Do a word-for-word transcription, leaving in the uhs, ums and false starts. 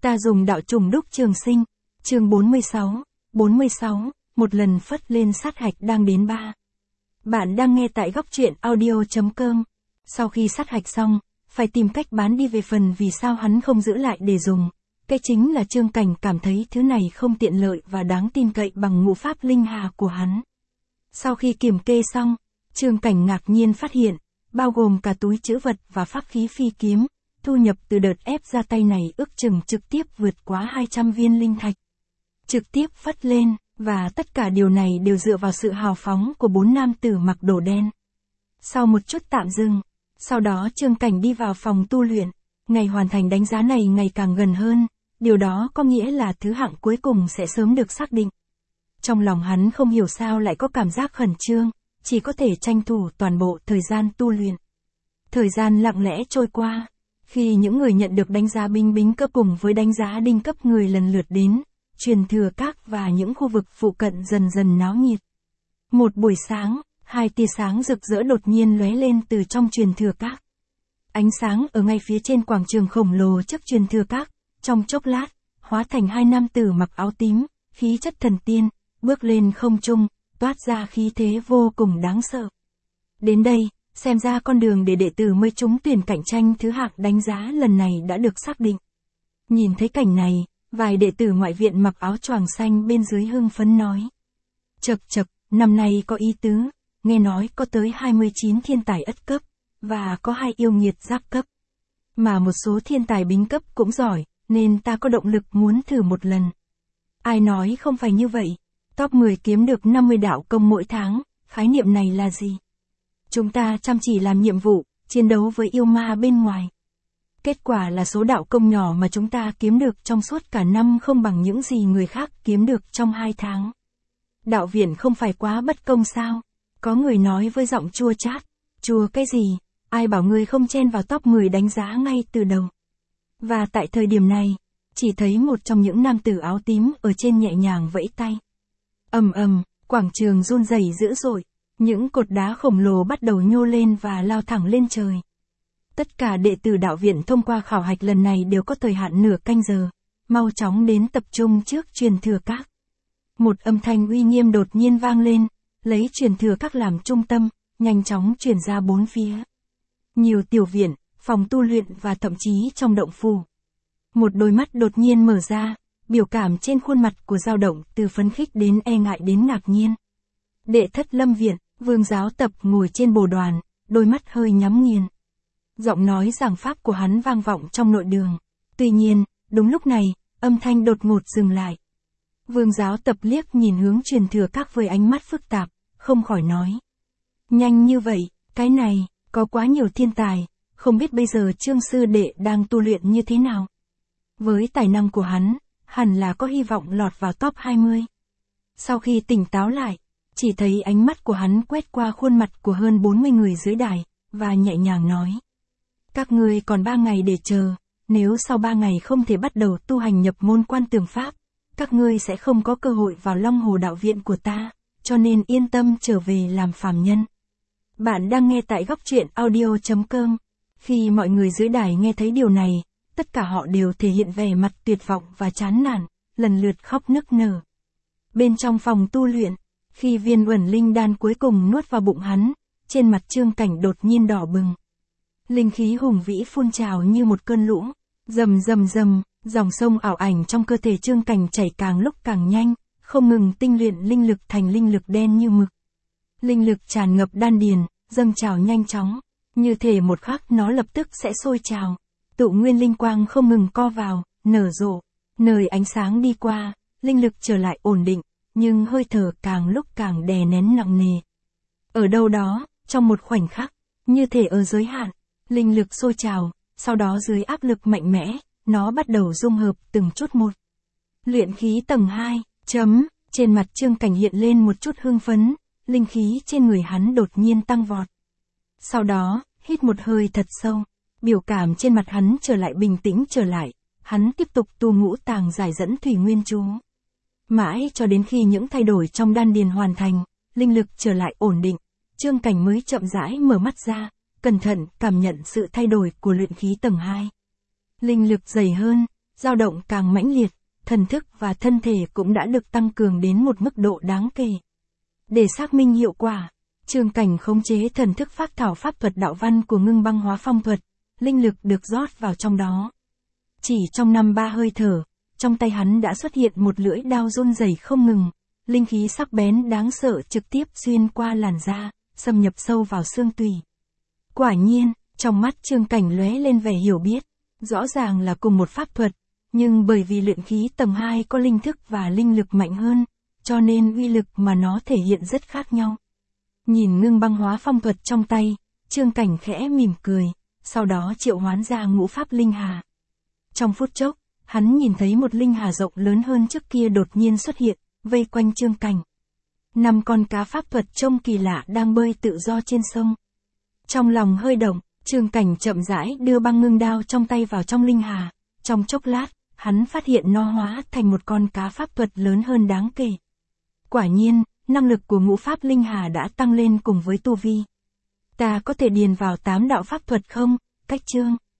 Ta dùng đạo trùng đúc trường sinh. Chương bốn mươi sáu, bốn mươi sáu, một lần phất lên sát hạch đang đến ba. Bạn đang nghe tại góc truyện audio chấm com. Sau khi sát hạch xong, phải tìm cách bán đi về phần vì sao hắn không giữ lại để dùng. Cái chính là Trương Cảnh cảm thấy thứ này không tiện lợi và đáng tin cậy bằng ngũ pháp linh hà của hắn. Sau khi kiểm kê xong, Trương Cảnh ngạc nhiên phát hiện, bao gồm cả túi trữ vật và pháp khí phi kiếm, thu nhập từ đợt ép ra tay này ước chừng trực tiếp vượt quá hai trăm viên linh thạch. Trực tiếp phất lên, và tất cả điều này đều dựa vào sự hào phóng của bốn nam tử mặc đồ đen. Sau một chút tạm dừng, sau đó Trương Cảnh đi vào phòng tu luyện, ngày hoàn thành đánh giá này ngày càng gần hơn, điều đó có nghĩa là thứ hạng cuối cùng sẽ sớm được xác định. Trong lòng hắn không hiểu sao lại có cảm giác khẩn trương, chỉ có thể tranh thủ toàn bộ thời gian tu luyện. Thời gian lặng lẽ trôi qua, khi những người nhận được đánh giá binh bính cấp cùng với đánh giá đinh cấp người lần lượt đến, truyền thừa các và những khu vực phụ cận dần dần náo nhiệt. Một buổi sáng, hai tia sáng rực rỡ đột nhiên lóe lên từ trong truyền thừa các. Ánh sáng ở ngay phía trên quảng trường khổng lồ trước truyền thừa các, trong chốc lát, hóa thành hai nam tử mặc áo tím, khí chất thần tiên, bước lên không trung, toát ra khí thế vô cùng đáng sợ. Đến đây, xem ra con đường để đệ tử mới trúng tuyển cạnh tranh thứ hạng đánh giá lần này đã được xác định. Nhìn thấy cảnh này, vài đệ tử ngoại viện mặc áo choàng xanh bên dưới hưng phấn nói. Chậc chậc, năm nay có ý tứ, nghe nói có tới hai mươi chín thiên tài ất cấp, và có hai yêu nghiệt giáp cấp. Mà một số thiên tài bính cấp cũng giỏi, nên ta có động lực muốn thử một lần. Ai nói không phải như vậy, top mười kiếm được năm mươi đạo công mỗi tháng, khái niệm này là gì? Chúng ta chăm chỉ làm nhiệm vụ, chiến đấu với yêu ma bên ngoài. Kết quả là số đạo công nhỏ mà chúng ta kiếm được trong suốt cả năm không bằng những gì người khác kiếm được trong hai tháng. Đạo viện không phải quá bất công sao? Có người nói với giọng chua chát. Chua cái gì? Ai bảo ngươi không chen vào top mười đánh giá ngay từ đầu? Và tại thời điểm này, chỉ thấy một trong những nam tử áo tím ở trên nhẹ nhàng vẫy tay. Ầm ầm, quảng trường run rẩy dữ dội, những cột đá khổng lồ bắt đầu nhô lên và lao thẳng lên trời. Tất cả đệ tử đạo viện thông qua khảo hạch lần này đều có thời hạn nửa canh giờ, mau chóng đến tập trung trước truyền thừa các. Một âm thanh uy nghiêm đột nhiên vang lên, lấy truyền thừa các làm trung tâm, nhanh chóng truyền ra bốn phía. Nhiều tiểu viện, phòng tu luyện và thậm chí trong động phủ. Một đôi mắt đột nhiên mở ra, biểu cảm trên khuôn mặt của dao động từ phấn khích đến e ngại đến ngạc nhiên. Đệ thất lâm viện, Vương Giáo Tập ngồi trên bồ đoàn, đôi mắt hơi nhắm nghiền. Giọng nói giảng pháp của hắn vang vọng trong nội đường. Tuy nhiên, đúng lúc này, âm thanh đột ngột dừng lại. Vương Giáo Tập liếc nhìn hướng truyền thừa các với ánh mắt phức tạp, không khỏi nói. Nhanh như vậy, cái này, có quá nhiều thiên tài, không biết bây giờ Trương Sư Đệ đang tu luyện như thế nào. Với tài năng của hắn, hẳn là có hy vọng lọt vào top hai mươi. Sau khi tỉnh táo lại, chỉ thấy ánh mắt của hắn quét qua khuôn mặt của hơn bốn mươi người dưới đài, và nhẹ nhàng nói. Các ngươi còn ba ngày để chờ, nếu sau ba ngày không thể bắt đầu tu hành nhập môn quan tường pháp, các ngươi sẽ không có cơ hội vào Long Hồ đạo viện của ta, cho nên yên tâm trở về làm phàm nhân. Bạn đang nghe tại góc truyện audio chấm com. Khi mọi người dưới đài nghe thấy điều này, tất cả họ đều thể hiện vẻ mặt tuyệt vọng và chán nản, lần lượt khóc nức nở. Bên trong phòng tu luyện, khi viên uẩn linh đan cuối cùng nuốt vào bụng hắn, trên mặt Trương Cảnh đột nhiên đỏ bừng. Linh khí hùng vĩ phun trào như một cơn lũ, rầm rầm rầm, dòng sông ảo ảnh trong cơ thể Trương Cảnh chảy càng lúc càng nhanh, không ngừng tinh luyện linh lực thành linh lực đen như mực. Linh lực tràn ngập đan điền, dâng trào nhanh chóng, như thể một khắc nó lập tức sẽ sôi trào. Tụ nguyên linh quang không ngừng co vào, nở rộ, nơi ánh sáng đi qua, linh lực trở lại ổn định, nhưng hơi thở càng lúc càng đè nén nặng nề. Ở đâu đó, trong một khoảnh khắc, như thể ở giới hạn, linh lực sôi trào, sau đó dưới áp lực mạnh mẽ, nó bắt đầu dung hợp từng chút một. Luyện khí tầng hai, chấm, trên mặt Trương Cảnh hiện lên một chút hưng phấn, linh khí trên người hắn đột nhiên tăng vọt. Sau đó, hít một hơi thật sâu, biểu cảm trên mặt hắn trở lại bình tĩnh trở lại, hắn tiếp tục tu ngũ tàng giải dẫn thủy nguyên chú. Mãi cho đến khi những thay đổi trong đan điền hoàn thành, linh lực trở lại ổn định, Trương Cảnh mới chậm rãi mở mắt ra, cẩn thận cảm nhận sự thay đổi của luyện khí tầng hai. Linh lực dày hơn, dao động càng mãnh liệt, thần thức và thân thể cũng đã được tăng cường đến một mức độ đáng kể. Để xác minh hiệu quả, Trương Cảnh khống chế thần thức phác thảo pháp thuật đạo văn của Ngưng Băng Hóa Phong thuật, linh lực được rót vào trong đó. Chỉ trong năm ba hơi thở, trong tay hắn đã xuất hiện một lưỡi đao run rẩy không ngừng, linh khí sắc bén đáng sợ trực tiếp xuyên qua làn da, xâm nhập sâu vào xương tủy. Quả nhiên, trong mắt Trương Cảnh lóe lên vẻ hiểu biết, rõ ràng là cùng một pháp thuật, nhưng bởi vì luyện khí tầng hai có linh thức và linh lực mạnh hơn, cho nên uy lực mà nó thể hiện rất khác nhau. Nhìn Ngưng Băng Hóa Phong thuật trong tay, Trương Cảnh khẽ mỉm cười, sau đó triệu hoán ra ngũ pháp linh hà. Trong phút chốc, hắn nhìn thấy một linh hà rộng lớn hơn trước kia đột nhiên xuất hiện, vây quanh Trương Cảnh. Năm con cá pháp thuật trông kỳ lạ đang bơi tự do trên sông. Trong lòng hơi động, Trương Cảnh chậm rãi đưa băng ngưng đao trong tay vào trong linh hà. Trong chốc lát, hắn phát hiện nó hóa thành một con cá pháp thuật lớn hơn đáng kể. Quả nhiên, năng lực của ngũ pháp linh hà đã tăng lên cùng với tu vi. Ta có thể điền vào tám đạo pháp thuật không, Cách Trương?